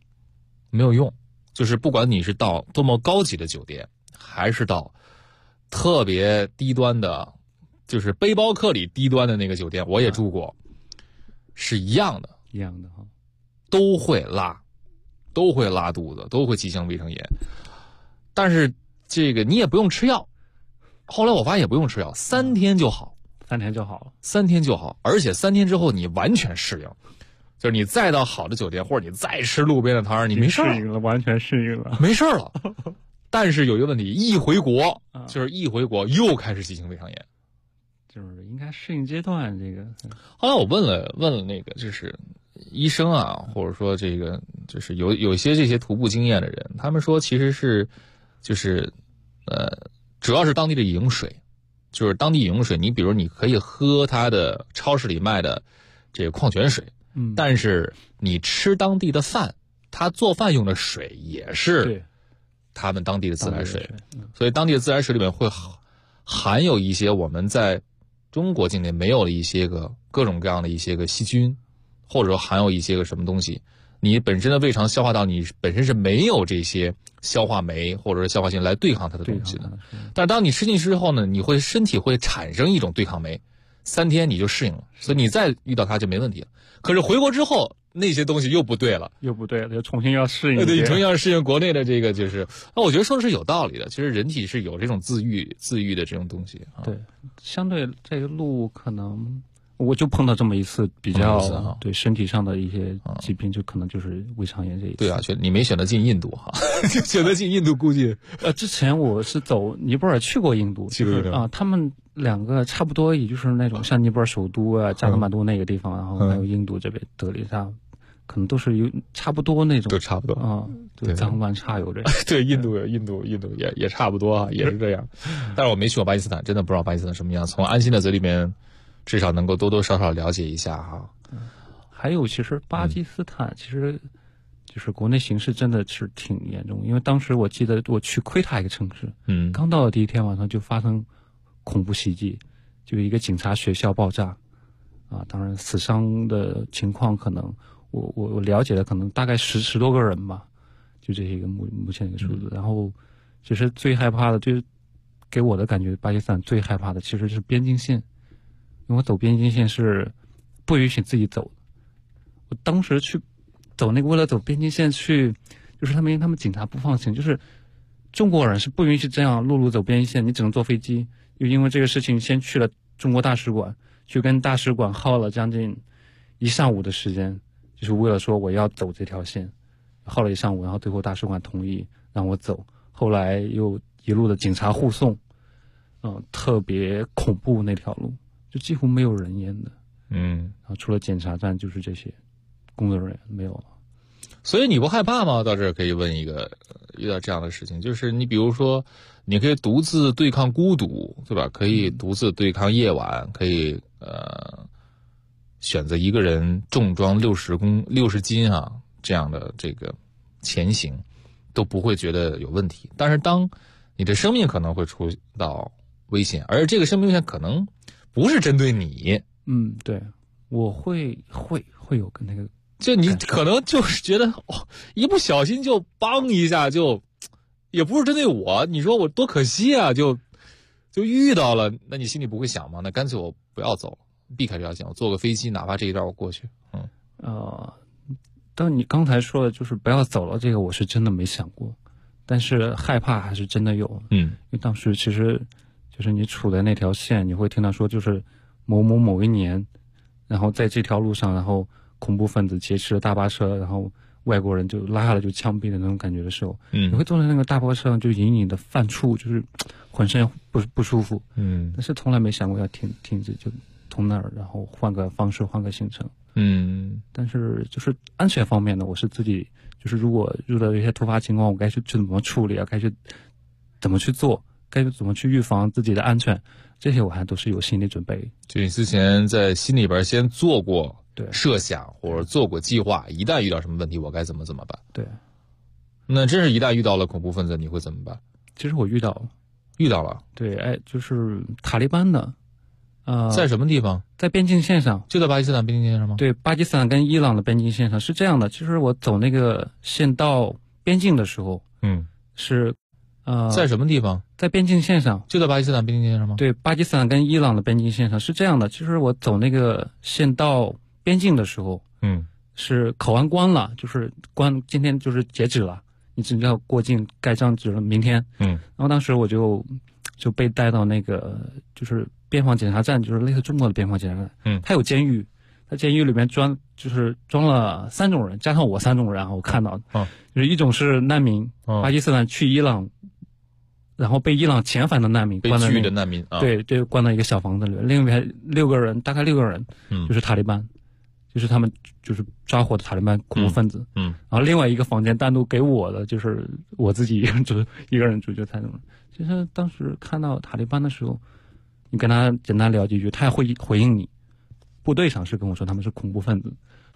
L: 就是不管你是到多么高级的酒店，还是到特别低端的，就是背包客里低端的那个酒店，我也住过，是一样的
K: 哈，
L: 都会拉肚子，都会急性胃肠炎。但是这个你也不用吃药，后来我发现也不用吃药，3天就好
K: ，3天就好了
L: ，3天就好，而且3天之后你完全适应。就是你再到好的酒店，或者你再吃路边的摊儿，你没事
K: 了，完全适应了，
L: 没事了。但是有一个问题，一回国又开始急性胃肠炎，
K: 就是应该适应阶段。这个
L: 后来我问了那个就是医生啊，或者说这个就是有些这些徒步经验的人，他们说其实是就是主要是当地的饮用水，就是当地饮用水，你比如你可以喝它的超市里卖的这个矿泉水。 但是你吃当地的饭，他做饭用的水也是他们当地的自来水，所以当地的自来水里面会含有一些我们在中国境内没有的一些个各种各样的一些个细菌，或者说含有一些个什么东西，你本身的胃肠消化道你本身是没有这些消化酶或者是消化性来对抗它的东西的。但是当你吃进去之后呢，你会身体会产生一种对抗酶，3天你就适应了，所以你再遇到它就没问题了。可是回国之后那些东西又不对了，
K: 就重新要适应。
L: 对，重新要适应国内的这个就是我觉得说的是有道理的。其实人体是有这种自愈的这种东西。
K: 对，相对这个路可能我就碰到这么一次比较对身体上的一些疾病，就可能就是胃肠炎这一次。
L: 对啊，你没选择进印度哈，选择进印度估计
K: 之前我是走尼泊尔去过印度，他们2个差不多，也就是那种像尼泊尔首都啊加德满都那个地方，然后还有印度这边德里萨，可能都是有差不多那种，
L: 都差不多
K: 啊，对，脏乱差有这。
L: 对，印度也差不多啊，也是这样。但是我没去过巴基斯坦，真的不知道巴基斯坦什么样。从安心的嘴里面，至少能够多多少少了解一下哈。
K: 还有，其实巴基斯坦其实就是国内形势真的是挺严重，因为当时我记得我去奎塔一个城市，刚到的第一天晚上就发生恐怖袭击，就一个警察学校爆炸，当然死伤的情况可能我了解的可能大概10多个人吧，就这是一个目前一个数字。然后其实最害怕的就是给我的感觉，巴基斯坦最害怕的其实是边境线，因为我走边境线是不允许自己走的。我当时去走为了走边境线去，就是他们警察不放心，就是中国人是不允许这样陆路走边境线，你只能坐飞机。就因为这个事情，先去了中国大使馆，去跟大使馆耗了将近1上午的时间，就是为了说我要走这条线，耗了1上午，然后最后大使馆同意让我走。后来又一路的警察护送，特别恐怖那条路，就几乎没有人烟的，然后除了检查站就是这些工作人员没有了。
L: 所以你不害怕吗？到这儿可以问一个遇到这样的事情，就是你比如说你可以独自对抗孤独，对吧？可以独自对抗夜晚，可以选择一个人重装60斤这样的这个前行都不会觉得有问题。但是当你的生命可能会出到危险，而这个生命危险可能不是针对你。
K: 对，我会有跟那个，
L: 就你可能就是觉得一不小心就帮一下，就也不是针对我，你说我多可惜啊，就遇到了，那你心里不会想吗？那干脆我不要走，避开这条线，我坐个飞机，哪怕这一段我过去。
K: 但你刚才说的就是不要走了，这个我是真的没想过，但是害怕还是真的有。因为当时其实就是你处在那条线，你会听到说就是某一年，然后在这条路上，然后恐怖分子劫持了大巴车，然后外国人就拉下来就枪毙的那种感觉的时候，你会坐在那个大巴车上就隐隐的犯怵，就是浑身不舒服。但是从来没想过要停止，就从那儿然后换个方式换个行程。但是就是安全方面呢，我是自己就是如果遇到一些突发情况，我该去怎么处理啊，该去怎么去做，该怎么去预防自己的安全，这些我还都是有心理准备。
L: 就你之前在心里边先做过设想或者做过计划，一旦遇到什么问题我该怎么办。
K: 对，
L: 那真是一旦遇到了恐怖分子你会怎么办？
K: 其实我遇到了。对，就是塔利班的
L: 在什么地方？
K: 在边境线上。
L: 就在巴基斯坦边境线上吗？
K: 对，巴基斯坦跟伊朗的边境线上。是这样的，其实我走那个线到边境的时候，是
L: 在什么地方？
K: 在边境线上。
L: 就在巴基斯坦边境线上吗？
K: 对，巴基斯坦跟伊朗的边境线上。是这样的，其实我走那个线到边境的时候，是口岸关了，就是今天就是截止了，你只要过境盖章只了明天。然后当时我就被带到那个就是边防检查站，就是类似中国的边防检查站。它有监狱，它监狱里面装了3种人，加上我3种人，我看到的，就是一种是难民，巴基斯坦去伊朗，然后被伊朗遣返的难民，
L: 被拘的难民，
K: 对，关到一个小房子里面。另外大概6个人，就是塔利班，就是他们就是抓获的塔利班恐怖分子。然后另外一个房间单独给我的，就是我自己一个人住，就3种人。其实当时看到塔利班的时候，你跟他简单聊几句，他也会回应你。部队上是跟我说他们是恐怖分子，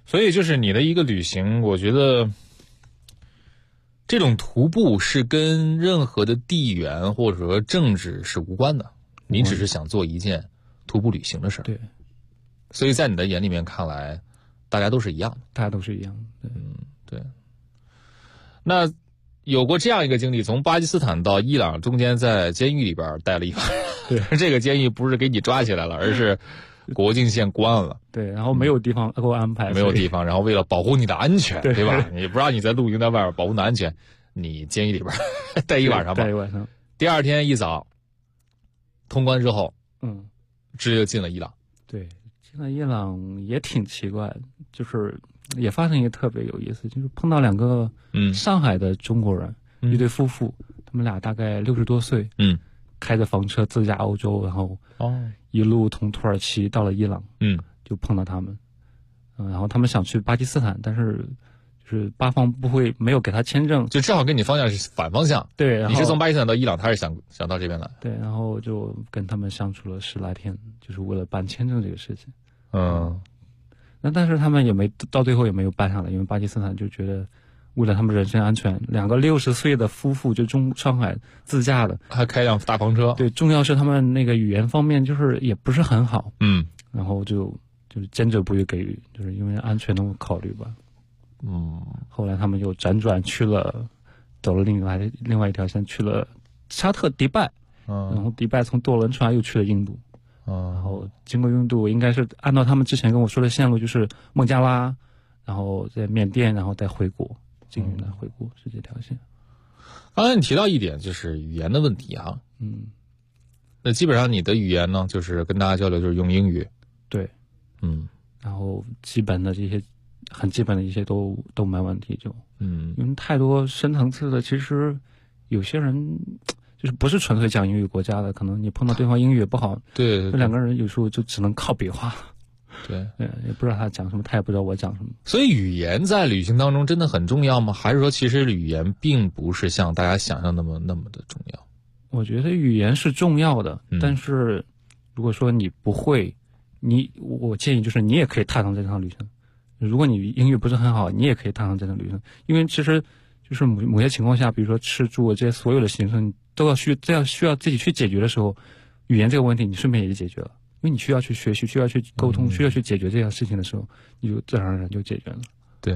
L: 所以就是你的一个旅行，我觉得这种徒步是跟任何的地缘或者说政治是无关的，你只是想做一件徒步旅行的事儿。
K: 对，
L: 所以在你的眼里面看来，大家都是一样的。
K: 大家都是一样的。
L: 对。那有过这样一个经历，从巴基斯坦到伊朗中间在监狱里边待了一晚。
K: 对，
L: 这个监狱不是给你抓起来了，而是国境线关了。
K: 对，然后没有地方给我安排，
L: 没有地方，然后为了保护你的安全，对吧？你不让你在露营在外边保护你的安全，你监狱里边待一晚上吧。
K: 待一晚上。
L: 第二天一早通关之后，直接就进了伊朗。
K: 对，进了伊朗也挺奇怪，就是也发生一个特别有意思，就是碰到2个上海的中国人，一对夫妇，他们俩大概60多岁，开着房车自驾欧洲，然后一路从土耳其到了伊朗，就碰到他们，然后他们想去巴基斯坦，但是就是巴方不会没有给他签证，
L: 就正好跟你方向是反方向。
K: 对，然后
L: 你是从巴基斯坦到伊朗，他是想到这边来。
K: 对，然后就跟他们相处了10来天，就是为了办签证这个事情。但是他们也没到最后也没有办下来，因为巴基斯坦就觉得为了他们人身安全，2个60岁的夫妇就上海自驾的，
L: 还开辆大房车。
K: 对，重要是他们那个语言方面就是也不是很好。然后就是坚决不予给予，就是因为安全的考虑吧。后来他们又辗转走了另外一条线，去了沙特迪拜，然后迪拜从多伦川又去了印度。然后经过印度，应该是按照他们之前跟我说的线路，就是孟加拉，然后在缅甸，然后再回国，经云南回国是这条线。
L: 刚才你提到一点，就是语言的问题哈。那基本上你的语言呢，就是跟大家交流就是用英语。
K: 对。然后基本的这些很基本的一些都没问题，就因为太多深层次的，其实有些人就是不是纯粹讲英语国家的，可能你碰到对方英语也不好，
L: 对，
K: 这2个人有时候就只能靠比划。
L: 对，
K: 也不知道他讲什么，他也不知道我讲什么。
L: 所以语言在旅行当中真的很重要吗？还是说其实语言并不是像大家想象那么的重要？
K: 我觉得语言是重要的，但是如果说你不会，我建议就是你也可以踏上这趟旅程。如果你英语不是很好，你也可以踏上这趟旅程，因为其实就是某些情况下，比如说吃住这些所有的行程都要需要自己去解决的时候，语言这个问题你顺便也就解决了，因为你需要去学习，需要去沟通，需要去解决这样事情的时候，你就自然而然就解决了。
L: 对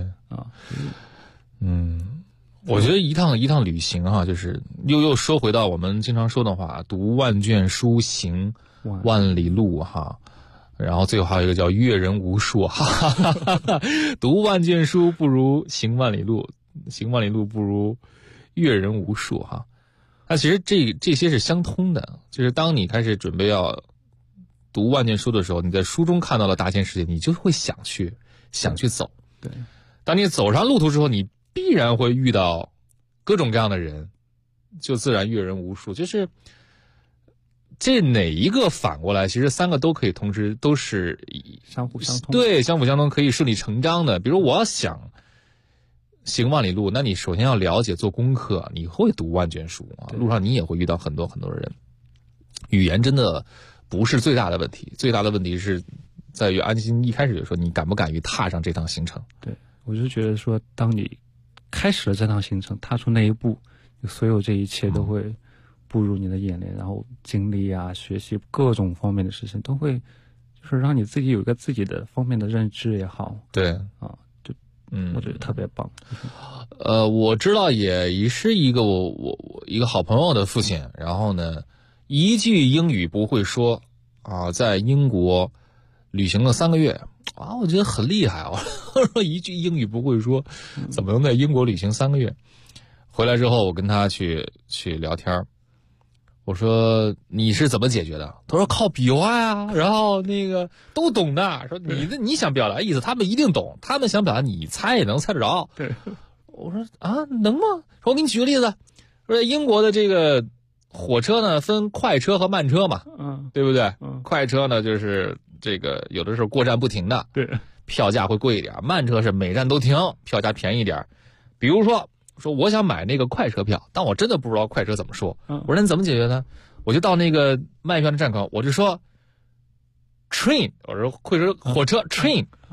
L: 我觉得一趟旅行哈，就是又说回到我们经常说的话，读万卷书，行万里路哈。然后最后还有一个叫阅人无数，读万卷书不如行万里路，行万里路不如阅人无数哈。那其实这些是相通的，就是当你开始准备要读万卷书的时候，你在书中看到了大千世界，你就会想去走。
K: 对，
L: 当你走上路途之后，你必然会遇到各种各样的人，就自然阅人无数。就是这哪一个反过来，其实3个都可以同时都是
K: 相互相通，
L: 对，相辅相通，可以顺理成章的。比如我要想行万里路，那你首先要了解做功课，你会读万卷书啊，路上你也会遇到很多很多的人。语言真的不是最大的问题，最大的问题是在于安心一开始就说你敢不敢于踏上这趟行程。
K: 对，我就觉得说当你开始了这趟行程，踏出那一步，所有这一切都会步入你的眼帘，然后经历啊、学习各种方面的事情，都会就是让你自己有一个自己的方面的认知也好。
L: 对
K: 啊，就我觉得特别棒。
L: 我知道也是一个我一个好朋友的父亲，然后呢一句英语不会说啊，在英国旅行了3个月啊，我觉得很厉害啊！我说一句英语不会说，怎么能在英国旅行3个月？回来之后，我跟他去聊天。我说你是怎么解决的？他说靠比划呀，然后那个都懂的。说你想表达意思，他们一定懂；他们想表达，你猜也能猜得着。
K: 对，
L: 我说啊，能吗？说我给你举个例子，说英国的这个火车呢分快车和慢车嘛，对不对？快车呢就是这个有的时候过站不停的，
K: 对，
L: 票价会贵一点；慢车是每站都停，票价便宜一点。比如说我想买那个快车票，但我真的不知道快车怎么说。我说你怎么解决呢？我就到那个卖票的站口，我就说 train， 我说火车 train，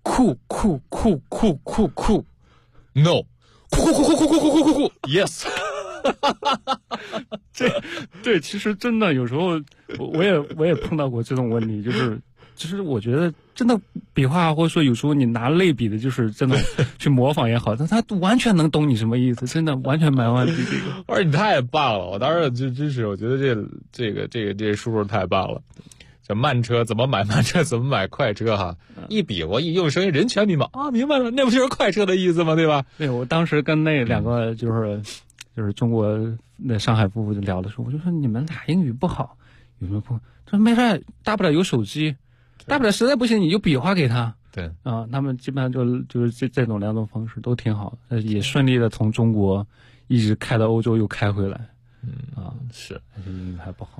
L: 酷 ，no， 酷 ，yes。
K: 对，其实真的有时候我也碰到过这种问题，就是我觉得真的笔画，或者说有时候你拿类比的，就是真的去模仿也好，但他完全能懂你什么意思，真的完全没问题。这个，
L: 而且你太棒了，我当时就真是，我觉得这叔叔太棒了。这慢车怎么买慢车，怎么买快车哈？一比划一用声音，人全明白啊，明白了，那不就是快车的意思吗？对吧？
K: 对，我当时跟那两个就是中国那上海夫妇聊的时候，我就说你们俩英语不好，有什么不？他说没事，大不了有手机，大不了实在不行你就比划给他。
L: 对
K: 啊，他们基本上就是这种两种方式都挺好，也顺利的从中国一直开到欧洲又开回来。
L: 是，
K: 但是英语还不好。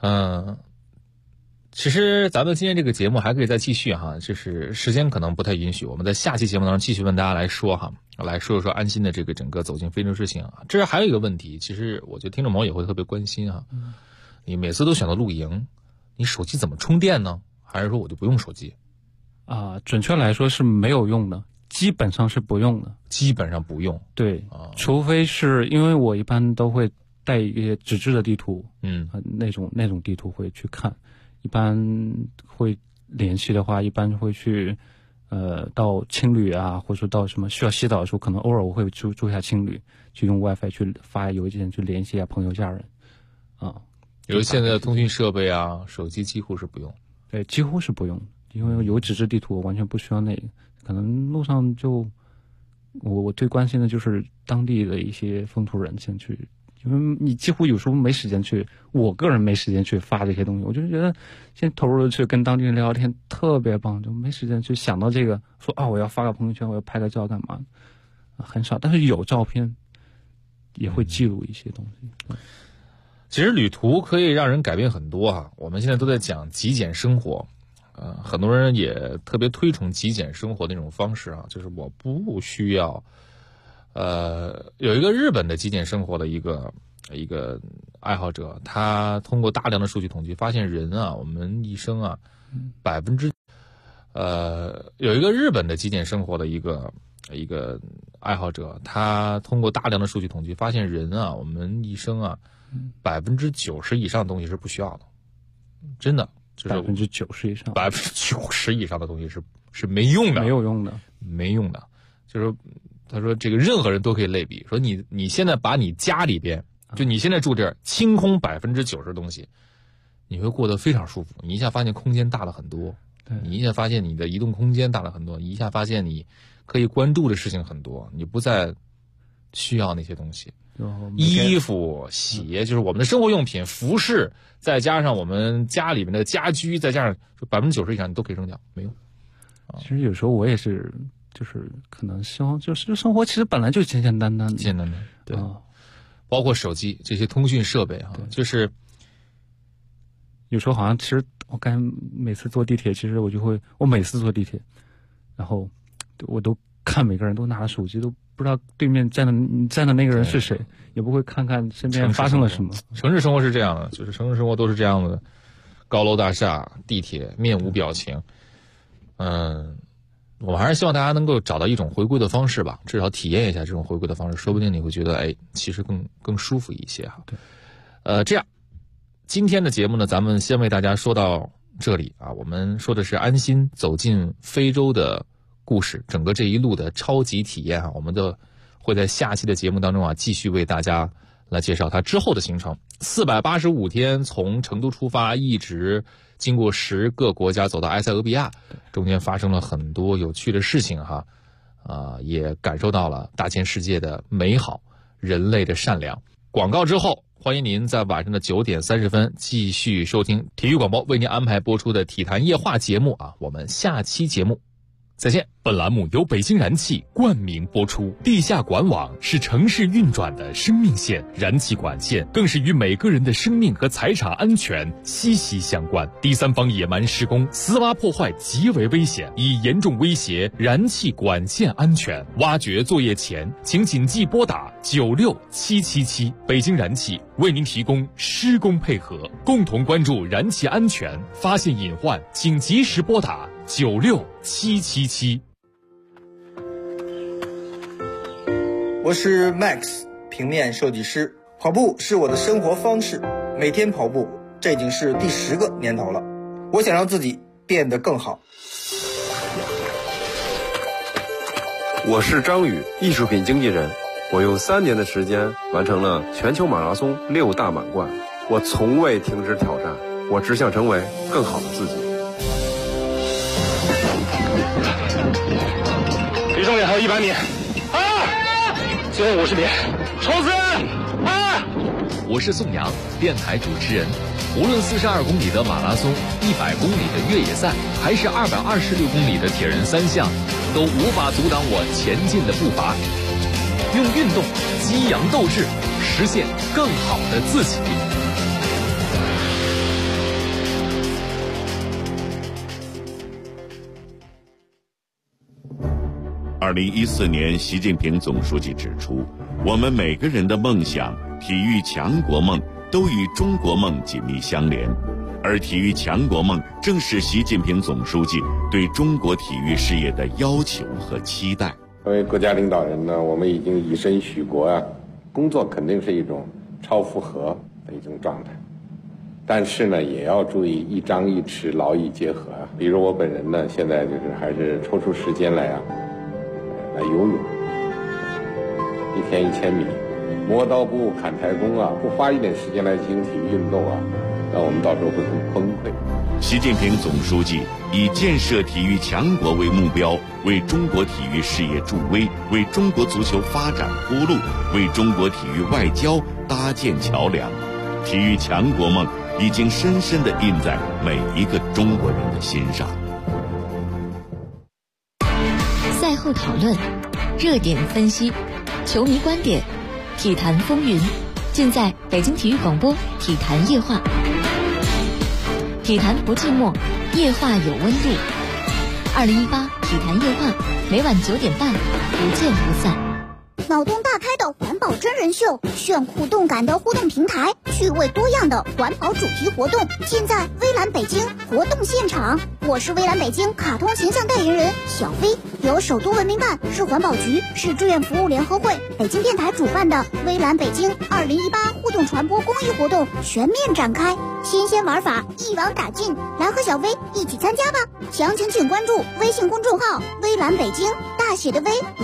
L: 其实咱们今天这个节目还可以再继续哈，就是时间可能不太允许，我们在下期节目当中继续问大家来说哈，来说安心的这个整个走进非洲之行啊。这还有一个问题，其实我觉得听众朋友也会特别关心哈，你每次都选择露营，你手机怎么充电呢？还是说我就不用手机？
K: 准确来说是没有用的，基本上是不用的。
L: 基本上不用。
K: 对，除非是因为我一般都会带一些纸质的地图，那种地图会去看。一般会联系的话，一般会去到青旅啊，或者说到什么需要洗澡的时候，可能偶尔我会住一下青旅，去用 WiFi 去发邮件去联系一下朋友家人
L: 有现在的通讯设备啊，手机几乎是不用。
K: 对，几乎是不用，因为有纸质地图，我完全不需要那个。可能路上就我最关心的就是当地的一些风土人情去。因为你几乎有时候没时间去，我个人没时间去发这些东西，我就觉得先投入的去跟当地人聊天特别棒，就没时间去想到这个，说我要发个朋友圈，我要拍个照干嘛，很少。但是有照片，也会记录一些东西。
L: 其实旅途可以让人改变很多哈。我们现在都在讲极简生活，很多人也特别推崇极简生活的那种方式啊，就是我不需要。有一个日本的极简生活的一个爱好者，他通过大量的数据统计发现，人啊，我们一生啊有一个日本的极简生活的一个爱好者，他通过大量的数据统计发现，人啊，我们一生啊90%以上的东西是不需要的，真的就是
K: 90%以上
L: ，90%以上的东西是没用的，没用的，就是。他说这个任何人都可以类比，说你现在把你家里边，就你现在住这儿，清空90%的东西，你会过得非常舒服。你一下发现空间大了很多，你一下发现你的移动空间大了很多，你一下发现你可以关注的事情很多，你不再需要那些东西。衣服、鞋，就是我们的生活用品、服饰，再加上我们家里面的家居，再加上90%以上你都可以扔掉，没用。
K: 其实有时候我也是。就是可能希望，就是生活其实本来就简简单单的，
L: 对，包括手机这些通讯设备哈，就是
K: 有时候好像其实我感觉每次坐地铁，其实我每次坐地铁，然后我都看每个人都拿着手机，都不知道对面站的那个人是谁，也不会看看身边发生了什么。
L: 城市生活是这样的，就是城市生活都是这样的，高楼大厦、地铁，面无表情，我们还是希望大家能够找到一种回归的方式吧，至少体验一下这种回归的方式，说不定你会觉得，其实更舒服一些哈。对，这样，今天的节目呢，咱们先为大家说到这里啊。我们说的是安心走进非洲的故事，整个这一路的超级体验啊，我们的会在下期的节目当中啊，继续为大家来介绍它之后的行程。485天从成都出发，一直经过10个国家走到埃塞俄比亚，中间发生了很多有趣的事情哈，也感受到了大千世界的美好，人类的善良。广告之后，欢迎您在晚上的9点30分继续收听体育广播为您安排播出的体坛夜话节目啊，我们下期节目再见。
D: 本栏目由北京燃气冠名播出。地下管网是城市运转的生命线，燃气管线更是与每个人的生命和财产安全息息相关。第三方野蛮施工、私挖破坏极为危险，已严重威胁燃气管线安全。挖掘作业前，请谨记拨打96777。北京燃气为您提供施工配合，共同关注燃气安全，发现隐患请及时拨打96777。
B: 我是 Max， 平面设计师。跑步是我的生活方式，每天跑步，这已经是第10个年头了。我想让自己变得更好。
V: 我是张宇，艺术品经纪人。我用3年的时间完成了全球马拉松6大满贯。我从未停止挑战，我只想成为更好的自己。
I: 离终点还有100米，最后50米，冲刺！
D: 我是宋阳，电台主持人。无论42公里的马拉松、100公里的越野赛，还是226公里的铁人3项，都无法阻挡我前进的步伐。用运动激扬斗志，实现更好的自己。
W: 2014年，习近平总书记指出，我们每个人的梦想、体育强国梦都与中国梦紧密相连，而体育强国梦正是习近平总书记对中国体育事业的要求和期待。
E: 作为国家领导人呢，我们已经以身许国啊，工作肯定是一种超负荷的一种状态，但是呢，也要注意一张一弛，劳逸结合啊。比如我本人呢，现在就是还是抽出时间来游泳，1天1000米，磨刀不误砍柴工啊，不花一点时间来进行体育运动啊，那我们到时候会很崩溃。
W: 习近平总书记以建设体育强国为目标，为中国体育事业助威，为中国足球发展铺路，为中国体育外交搭建桥梁。体育强国梦已经深深地印在每一个中国人的心上。
P: 赛后讨论，热点分析，球迷观点，体坛风云，尽在北京体育广播体坛夜话。体坛不寂寞，夜话有温度。2018体坛夜话，每晚9点半，不见不散。
X: 脑洞大开的环保真人秀，炫酷动感的互动平台，趣味多样的环保主题活动，尽在微蓝北京活动现场。我是微蓝北京卡通形象代言人小飞，由首都文明办、市环保局、市志愿服务联合会、北京电台主办的微蓝北京2018互动传播公益活动全面展开，新鲜玩法一网打尽，来和小飞一起参加吧！详情请关注微信公众号微蓝北京，大写的微。